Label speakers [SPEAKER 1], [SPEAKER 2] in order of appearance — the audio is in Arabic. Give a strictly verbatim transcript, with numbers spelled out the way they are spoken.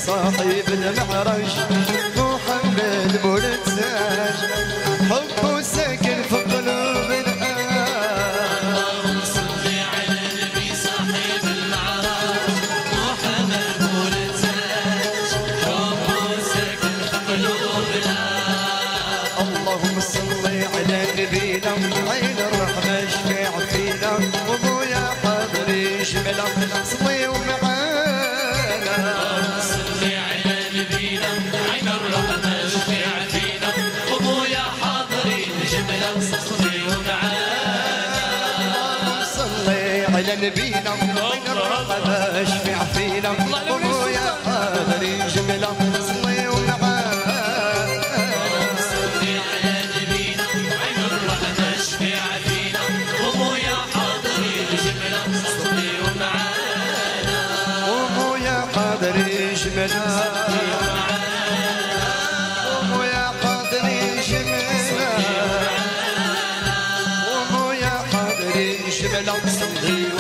[SPEAKER 1] صاحب المعرج محمد مولد ساج حبه ساكن في قلوب الآن.
[SPEAKER 2] اللهم صل على النبي صاحب المعراج محمد مولد ساج حبه ساكن في قلوب الآن.
[SPEAKER 1] اللهم صل على نبينا عين الرحمة اشفع فينا وابويا حاضر يشمل صلي ومعانا.
[SPEAKER 2] اللهم صل على نبينا عين الرحمة اشفع فينا وابويا حاضر يشمل صلي ومعانا.
[SPEAKER 1] اللهم صل على نبينا عين الرحمة اشفع فينا وابويا حاضر يشمل صلي ومعانا. ويا قادر يشملنا ويا قادر يشملنا صلي